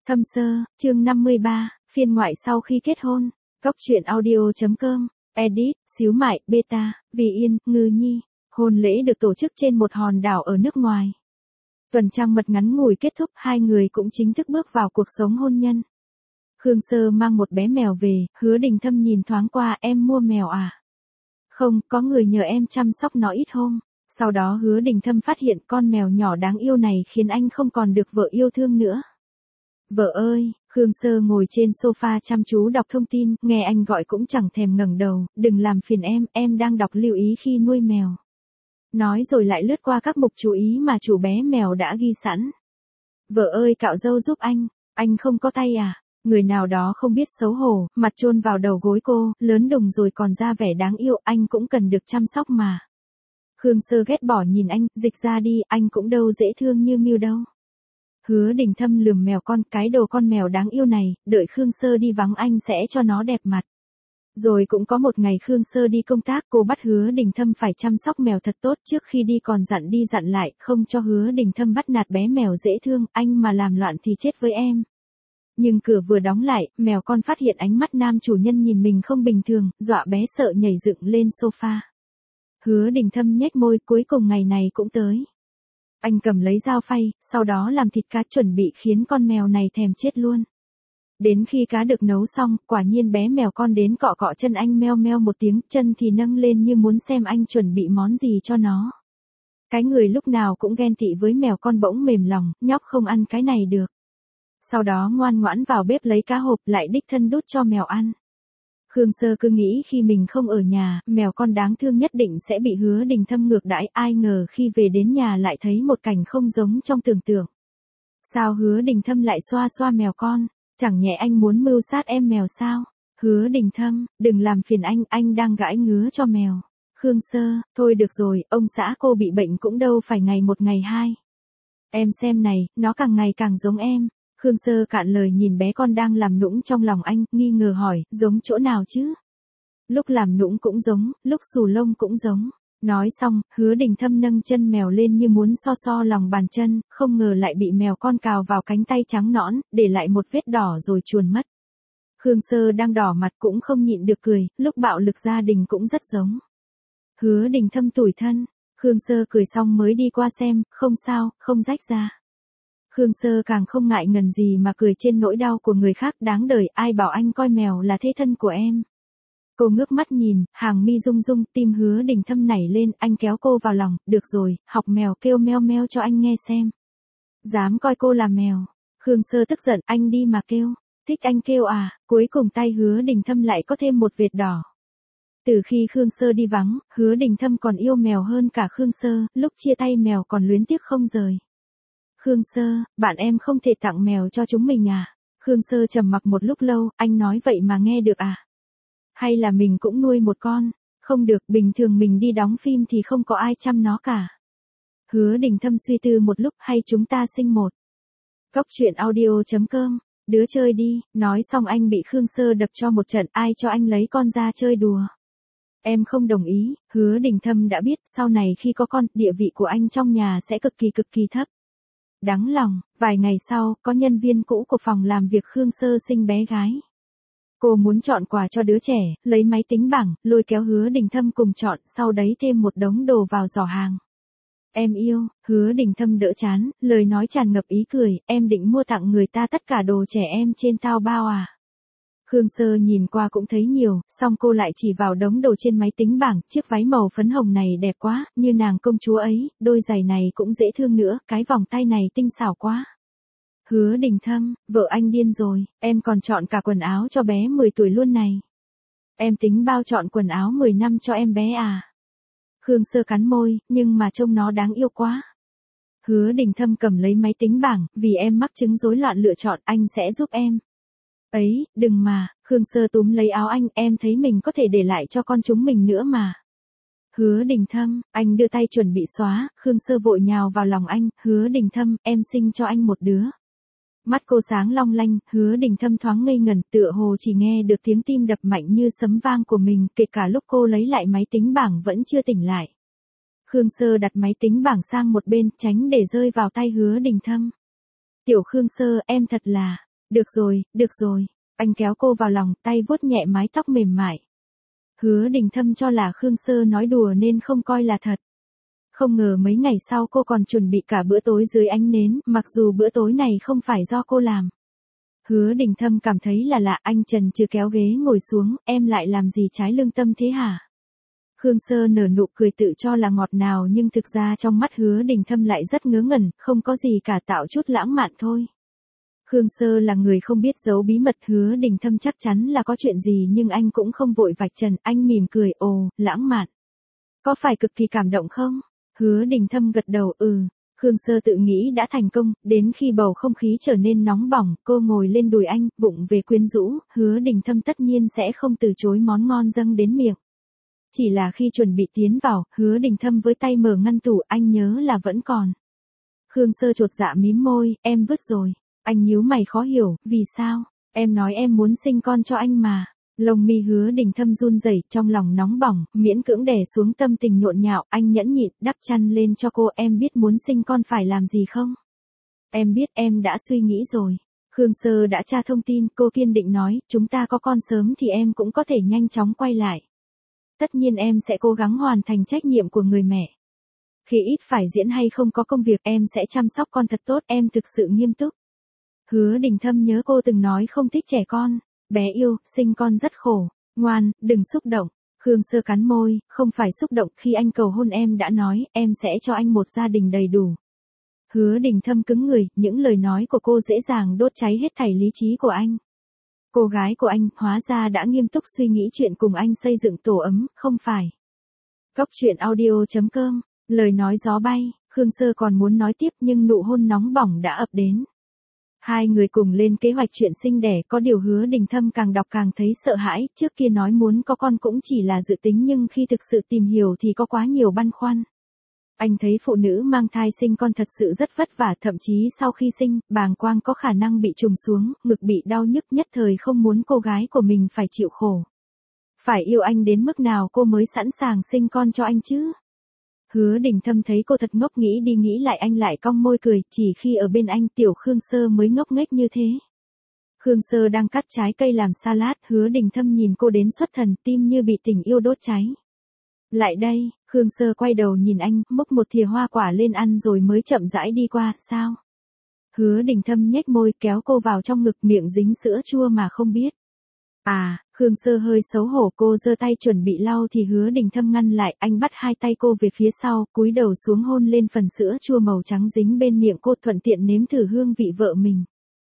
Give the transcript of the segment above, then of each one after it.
Thâm sơ, chương 53, phiên ngoại sau khi kết hôn. Cóc truyện audio.com, edit, xíu mại, beta, vì yên, ngư nhi. Hôn lễ được tổ chức trên một hòn đảo ở nước ngoài. Tuần trăng mật ngắn ngủi kết thúc, hai người cũng chính thức bước vào cuộc sống hôn nhân. Khương Sơ mang một bé mèo về, Hứa Đình Thâm nhìn thoáng qua, em mua mèo à? Không, có người nhờ em chăm sóc nó ít hôm. Sau đó Hứa Đình Thâm phát hiện con mèo nhỏ đáng yêu này khiến anh không còn được vợ yêu thương nữa. Vợ ơi, Khương Sơ ngồi trên sofa chăm chú đọc thông tin, nghe anh gọi cũng chẳng thèm ngẩng đầu, đừng làm phiền em đang đọc lưu ý khi nuôi mèo. Nói rồi lại lướt qua các mục chú ý mà chủ bé mèo đã ghi sẵn. Vợ ơi cạo râu giúp anh không có tay à? Người nào đó không biết xấu hổ, mặt chôn vào đầu gối cô, lớn đùng rồi còn ra vẻ đáng yêu, anh cũng cần được chăm sóc mà. Khương Sơ ghét bỏ nhìn anh, dịch ra đi, anh cũng đâu dễ thương như Miu đâu. Hứa Đình Thâm lườm mèo con, cái đồ con mèo đáng yêu này, đợi Khương Sơ đi vắng anh sẽ cho nó đẹp mặt. Rồi cũng có một ngày Khương Sơ đi công tác, cô bắt Hứa Đình Thâm phải chăm sóc mèo thật tốt, trước khi đi còn dặn đi dặn lại, không cho Hứa Đình Thâm bắt nạt bé mèo dễ thương, anh mà làm loạn thì chết với em. Nhưng cửa vừa đóng lại, mèo con phát hiện ánh mắt nam chủ nhân nhìn mình không bình thường, dọa bé sợ nhảy dựng lên sofa. Hứa Đình Thâm nhếch môi, cuối cùng ngày này cũng tới. Anh cầm lấy dao phay, sau đó làm thịt cá chuẩn bị khiến con mèo này thèm chết luôn. Đến khi cá được nấu xong, quả nhiên bé mèo con đến cọ cọ chân anh, meo meo một tiếng, chân thì nâng lên như muốn xem anh chuẩn bị món gì cho nó. Cái người lúc nào cũng ghen tị với mèo con bỗng mềm lòng, nhóc không ăn cái này được. Sau đó ngoan ngoãn vào bếp lấy cá hộp lại đích thân đút cho mèo ăn. Khương Sơ cứ nghĩ khi mình không ở nhà, mèo con đáng thương nhất định sẽ bị Hứa Đình Thâm ngược đãi, ai ngờ khi về đến nhà lại thấy một cảnh không giống trong tưởng tượng. Sao Hứa Đình Thâm lại xoa xoa mèo con, chẳng nhẽ anh muốn mưu sát em mèo sao? Hứa Đình Thâm, đừng làm phiền anh đang gãi ngứa cho mèo. Khương Sơ, thôi được rồi, ông xã cô bị bệnh cũng đâu phải ngày một ngày hai. Em xem này, nó càng ngày càng giống em. Khương Sơ cạn lời nhìn bé con đang làm nũng trong lòng anh, nghi ngờ hỏi, giống chỗ nào chứ? Lúc làm nũng cũng giống, lúc xù lông cũng giống. Nói xong, Hứa Đình Thâm nâng chân mèo lên như muốn so so lòng bàn chân, không ngờ lại bị mèo con cào vào cánh tay trắng nõn, để lại một vết đỏ rồi chuồn mất. Khương Sơ đang đỏ mặt cũng không nhịn được cười, lúc bạo lực gia đình cũng rất giống. Hứa Đình Thâm tủi thân, Khương Sơ cười xong mới đi qua xem, không sao, không rách ra. Khương Sơ càng không ngại ngần gì mà cười trên nỗi đau của người khác, đáng đời, ai bảo anh coi mèo là thế thân của em. Cô ngước mắt nhìn, hàng mi rung rung, tim Hứa Đình Thâm nảy lên, anh kéo cô vào lòng, được rồi, học mèo kêu meo meo cho anh nghe xem. Dám coi cô là mèo. Khương Sơ tức giận, anh đi mà kêu. Thích anh kêu à? Cuối cùng tay Hứa Đình Thâm lại có thêm một vệt đỏ. Từ khi Khương Sơ đi vắng, Hứa Đình Thâm còn yêu mèo hơn cả Khương Sơ, lúc chia tay mèo còn luyến tiếc không rời. Khương Sơ, bạn em không thể tặng mèo cho chúng mình à? Khương Sơ trầm mặc một lúc lâu, anh nói vậy mà nghe được à? Hay là mình cũng nuôi một con? Không được, bình thường mình đi đóng phim thì không có ai chăm nó cả. Hứa Đình Thâm suy tư một lúc, hay chúng ta sinh một. Cóc truyện audio.com, đứa chơi đi, nói xong anh bị Khương Sơ đập cho một trận, ai cho anh lấy con ra chơi đùa. Em không đồng ý, Hứa Đình Thâm đã biết, sau này khi có con, địa vị của anh trong nhà sẽ cực kỳ thấp. Đáng lòng, vài ngày sau, có nhân viên cũ của phòng làm việc Khương Sơ sinh bé gái. Cô muốn chọn quà cho đứa trẻ, lấy máy tính bảng, lôi kéo Hứa Đình Thâm cùng chọn, sau đấy thêm một đống đồ vào giỏ hàng. Em yêu, Hứa Đình Thâm đỡ chán, lời nói tràn ngập ý cười, em định mua tặng người ta tất cả đồ trẻ em trên Taobao à? Khương Sơ nhìn qua cũng thấy nhiều, xong cô lại chỉ vào đống đồ trên máy tính bảng, chiếc váy màu phấn hồng này đẹp quá, như nàng công chúa ấy, đôi giày này cũng dễ thương nữa, cái vòng tay này tinh xảo quá. Hứa Đình Thâm, vợ anh điên rồi, em còn chọn cả quần áo cho bé 10 tuổi luôn này. Em tính bao chọn quần áo 10 năm cho em bé à? Khương Sơ cắn môi, nhưng mà trông nó đáng yêu quá. Hứa Đình Thâm cầm lấy máy tính bảng, vì em mắc chứng rối loạn lựa chọn, anh sẽ giúp em. Ấy, đừng mà, Khương Sơ túm lấy áo anh, em thấy mình có thể để lại cho con chúng mình nữa mà. Hứa Đình Thâm, anh đưa tay chuẩn bị xóa, Khương Sơ vội nhào vào lòng anh, Hứa Đình Thâm, em sinh cho anh một đứa. Mắt cô sáng long lanh, Hứa Đình Thâm thoáng ngây ngẩn, tựa hồ chỉ nghe được tiếng tim đập mạnh như sấm vang của mình, kể cả lúc cô lấy lại máy tính bảng vẫn chưa tỉnh lại. Khương Sơ đặt máy tính bảng sang một bên, tránh để rơi vào tay Hứa Đình Thâm. Tiểu Khương Sơ, em thật là, Được rồi. Anh kéo cô vào lòng, tay vuốt nhẹ mái tóc mềm mại. Hứa Đình Thâm cho là Khương Sơ nói đùa nên không coi là thật. Không ngờ mấy ngày sau cô còn chuẩn bị cả bữa tối dưới ánh nến, mặc dù bữa tối này không phải do cô làm. Hứa Đình Thâm cảm thấy là lạ, anh chần chừ kéo ghế ngồi xuống, em lại làm gì trái lương tâm thế hả? Khương Sơ nở nụ cười tự cho là ngọt ngào nhưng thực ra trong mắt Hứa Đình Thâm lại rất ngớ ngẩn, không có gì cả, tạo chút lãng mạn thôi. Khương Sơ là người không biết giấu bí mật, Hứa Đình Thâm chắc chắn là có chuyện gì nhưng anh cũng không vội vạch trần, anh mỉm cười, ồ, lãng mạn. Có phải cực kỳ cảm động không? Hứa Đình Thâm gật đầu, Khương Sơ tự nghĩ đã thành công, đến khi bầu không khí trở nên nóng bỏng, cô ngồi lên đùi anh, vụng về quyến rũ, Hứa Đình Thâm tất nhiên sẽ không từ chối món ngon dâng đến miệng. Chỉ là khi chuẩn bị tiến vào, Hứa Đình Thâm với tay mở ngăn tủ, anh nhớ là vẫn còn. Khương Sơ chột dạ mím môi, em vứt rồi. Anh nhíu mày khó hiểu, vì sao? Em nói em muốn sinh con cho anh mà. Lông mi Hứa Đình Thâm run rẩy, trong lòng nóng bỏng, miễn cưỡng đè xuống tâm tình nhộn nhạo, anh nhẫn nhịn, đắp chăn lên cho cô, em biết muốn sinh con phải làm gì không? Em biết, em đã suy nghĩ rồi. Khương Sơ đã tra thông tin, cô kiên định nói, chúng ta có con sớm thì em cũng có thể nhanh chóng quay lại. Tất nhiên em sẽ cố gắng hoàn thành trách nhiệm của người mẹ. Khi ít phải diễn hay không có công việc, em sẽ chăm sóc con thật tốt, em thực sự nghiêm túc. Hứa Đình Thâm nhớ cô từng nói không thích trẻ con. Bé yêu, sinh con rất khổ. Ngoan, đừng xúc động. Khương Sơ cắn môi, không phải xúc động, khi anh cầu hôn em đã nói, em sẽ cho anh một gia đình đầy đủ. Hứa Đình Thâm cứng người, những lời nói của cô dễ dàng đốt cháy hết thảy lý trí của anh. Cô gái của anh, hóa ra đã nghiêm túc suy nghĩ chuyện cùng anh xây dựng tổ ấm, không phải. Góc truyện audio.com, lời nói gió bay, Khương Sơ còn muốn nói tiếp nhưng nụ hôn nóng bỏng đã ập đến. Hai người cùng lên kế hoạch chuyện sinh đẻ, có điều Hứa Đình Thâm càng đọc càng thấy sợ hãi, trước kia nói muốn có con cũng chỉ là dự tính nhưng khi thực sự tìm hiểu thì có quá nhiều băn khoăn. Anh thấy phụ nữ mang thai sinh con thật sự rất vất vả, thậm chí sau khi sinh, bàng quang có khả năng bị trùng xuống, ngực bị đau nhức, nhất thời không muốn cô gái của mình phải chịu khổ. Phải yêu anh đến mức nào cô mới sẵn sàng sinh con cho anh chứ? Hứa Đình Thâm thấy cô thật ngốc, nghĩ đi nghĩ lại anh lại cong môi cười, chỉ khi ở bên anh tiểu Khương Sơ mới ngốc nghếch như thế. Khương Sơ đang cắt trái cây làm salad, Hứa Đình Thâm nhìn cô đến xuất thần, tim như bị tình yêu đốt cháy. Lại đây, Khương Sơ quay đầu nhìn anh, múc một thìa hoa quả lên ăn rồi mới chậm rãi đi qua, sao? Hứa Đình Thâm nhếch môi kéo cô vào trong ngực, miệng dính sữa chua mà không biết. À, Khương Sơ hơi xấu hổ, cô giơ tay chuẩn bị lau thì Hứa Đình Thâm ngăn lại, anh bắt hai tay cô về phía sau, cúi đầu xuống hôn lên phần sữa chua màu trắng dính bên miệng cô, thuận tiện nếm thử hương vị vợ mình.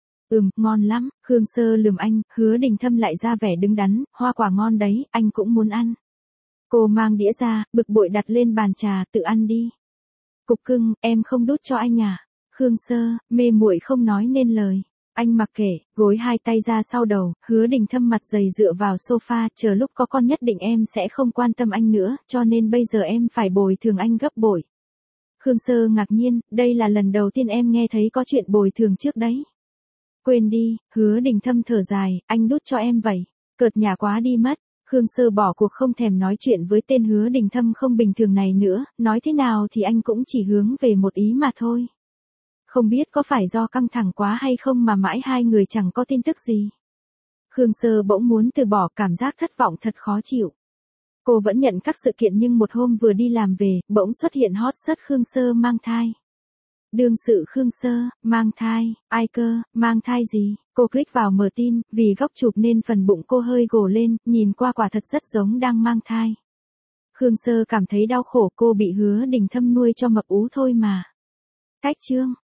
Ngon lắm, Khương Sơ lườm anh, Hứa Đình Thâm lại ra vẻ đứng đắn, hoa quả ngon đấy, anh cũng muốn ăn. Cô mang đĩa ra, bực bội đặt lên bàn trà, tự ăn đi. Cục cưng, em không đút cho anh à? Khương Sơ, mê muội không nói nên lời. Anh mặc kệ, gối hai tay ra sau đầu, Hứa Đình Thâm mặt dày dựa vào sofa, chờ lúc có con nhất định em sẽ không quan tâm anh nữa, cho nên bây giờ em phải bồi thường anh gấp bội. Khương Sơ ngạc nhiên, đây là lần đầu tiên em nghe thấy có chuyện bồi thường trước đấy. Quên đi, Hứa Đình Thâm thở dài, anh đút cho em vậy. Cợt nhả quá đi mất. Khương Sơ bỏ cuộc, không thèm nói chuyện với tên Hứa Đình Thâm không bình thường này nữa, nói thế nào thì anh cũng chỉ hướng về một ý mà thôi. Không biết có phải do căng thẳng quá hay không mà mãi hai người chẳng có tin tức gì. Khương Sơ bỗng muốn từ bỏ, cảm giác thất vọng thật khó chịu. Cô vẫn nhận các sự kiện nhưng một hôm vừa đi làm về, bỗng xuất hiện hot search Khương Sơ mang thai. Đương sự Khương Sơ, mang thai, ai cơ, mang thai gì? Cô click vào mở tin, vì góc chụp nên phần bụng cô hơi gồ lên, nhìn qua quả thật rất giống đang mang thai. Khương Sơ cảm thấy đau khổ, cô bị Hứa Đình Thâm nuôi cho mập ú thôi mà. Cách chương.